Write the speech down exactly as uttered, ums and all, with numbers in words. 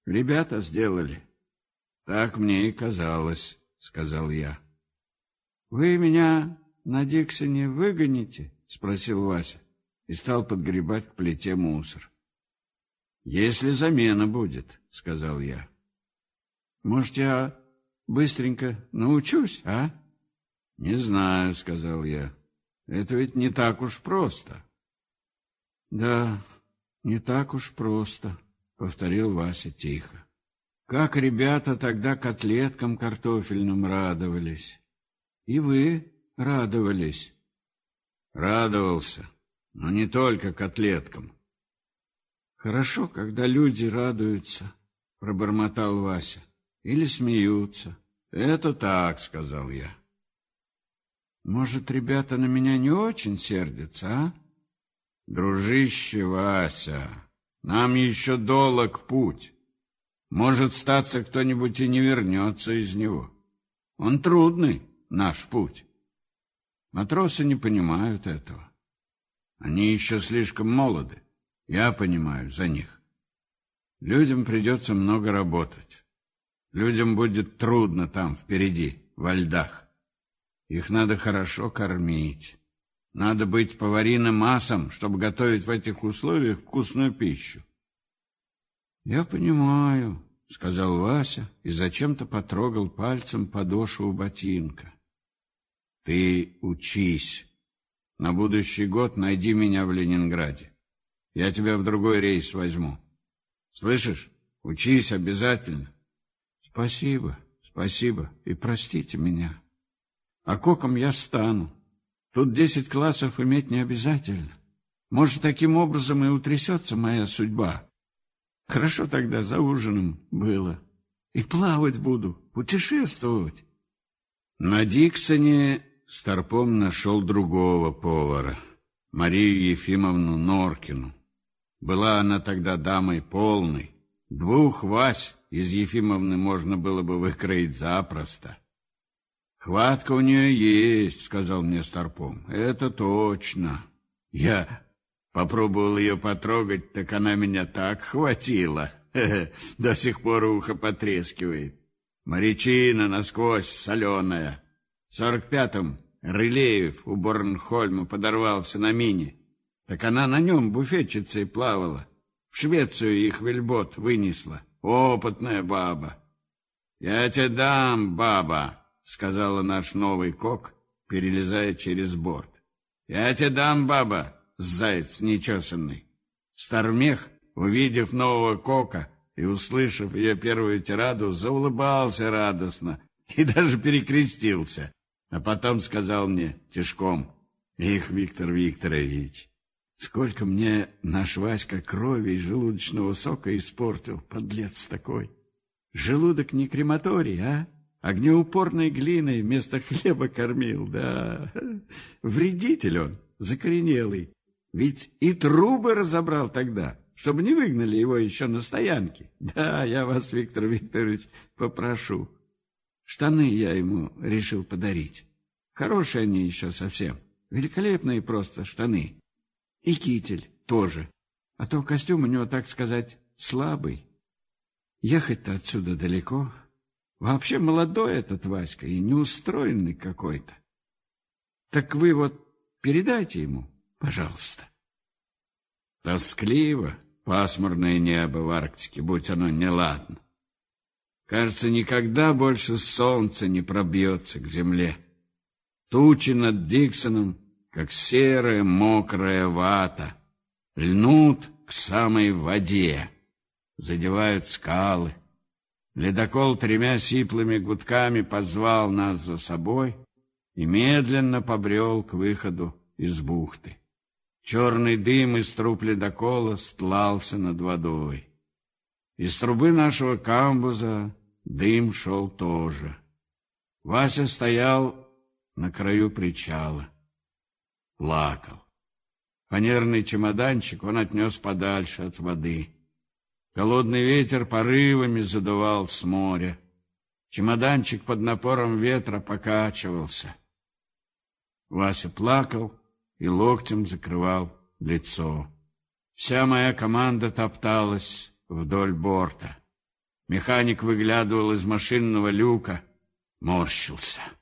Ребята сделали. Так мне и казалось, сказал я. Вы меня на Диксоне выгоните? Спросил Вася и стал подгребать к плите мусор. Если замена будет, сказал я. Может, я быстренько научусь, а? Не знаю, сказал я. Это ведь не так уж просто. Да, не так уж просто, повторил Вася тихо. Как ребята тогда котлеткам картофельным радовались. И вы радовались. Радовался, но не только котлеткам. Хорошо, когда люди радуются, пробормотал Вася, или смеются. Это так, сказал я. Может, ребята на меня не очень сердятся, а? Дружище Вася, нам еще долг путь. Может, статься кто-нибудь и не вернется из него. Он трудный, наш путь. Матросы не понимают этого. Они еще слишком молоды. Я понимаю за них. Людям придется много работать. Людям будет трудно там впереди, во льдах. Их надо хорошо кормить. Надо быть повариным асом, чтобы готовить в этих условиях вкусную пищу. Я понимаю, сказал Вася и зачем-то потрогал пальцем подошву ботинка. Ты учись. На будущий год найди меня в Ленинграде. Я тебя в другой рейс возьму. Слышишь? Учись обязательно. Спасибо, спасибо и простите меня. А коком я стану. Тут десять классов иметь не обязательно. Может, таким образом и утрясется моя судьба. Хорошо тогда за ужином было. И плавать буду, путешествовать. На Диксоне Старпом нашел другого повара, Марию Ефимовну Норкину. Была она тогда дамой полной. Двух Вась из Ефимовны можно было бы выкроить запросто. «Хватка у нее есть», — сказал мне Старпом. «Это точно. Я попробовал ее потрогать, так она меня так хватила. До сих пор ухо потрескивает. Морячина насквозь соленая. В сорок пятом Рылеев у Борнхольма подорвался на мине. Так она на нем буфетчицей плавала. В Швецию их вельбот вынесла. Опытная баба. «Я тебе дам, баба», — сказала наш новый кок, перелезая через борт. «Я тебе дам, баба, заяц нечесанный». Стармех, увидев нового кока и услышав ее первую тираду, заулыбался радостно и даже перекрестился, а потом сказал мне тишком: «Их, Виктор Викторович, сколько мне наш Васька крови и желудочного сока испортил, подлец такой! Желудок не крематорий, а? Огнеупорной глиной вместо хлеба кормил, да. Вредитель он, закоренелый. Ведь и трубы разобрал тогда, чтобы не выгнали его еще на стоянке. Да, я вас, Виктор Викторович, попрошу. Штаны я ему решил подарить. Хорошие они еще совсем, великолепные просто штаны. И китель тоже, а то костюм у него, так сказать, слабый. Ехать-то отсюда далеко. Вообще молодой этот Васька и неустроенный какой-то. Так вы вот передайте ему, пожалуйста». Тоскливо пасмурное небо в Арктике, будь оно неладно. Кажется, никогда больше солнце не пробьется к земле. Тучи над Диксоном, как серая мокрая вата, льнут к самой воде, задевают скалы. Ледокол тремя сиплыми гудками позвал нас за собой и медленно побрел к выходу из бухты. Черный дым из труб ледокола стлался над водой. Из трубы нашего камбуза дым шел тоже. Вася стоял на краю причала, плакал. Фанерный чемоданчик он отнес подальше от воды. Холодный ветер порывами задувал с моря. Чемоданчик под напором ветра покачивался. Вася плакал и локтем закрывал лицо. Вся моя команда топталась вдоль борта. Механик выглядывал из машинного люка, морщился.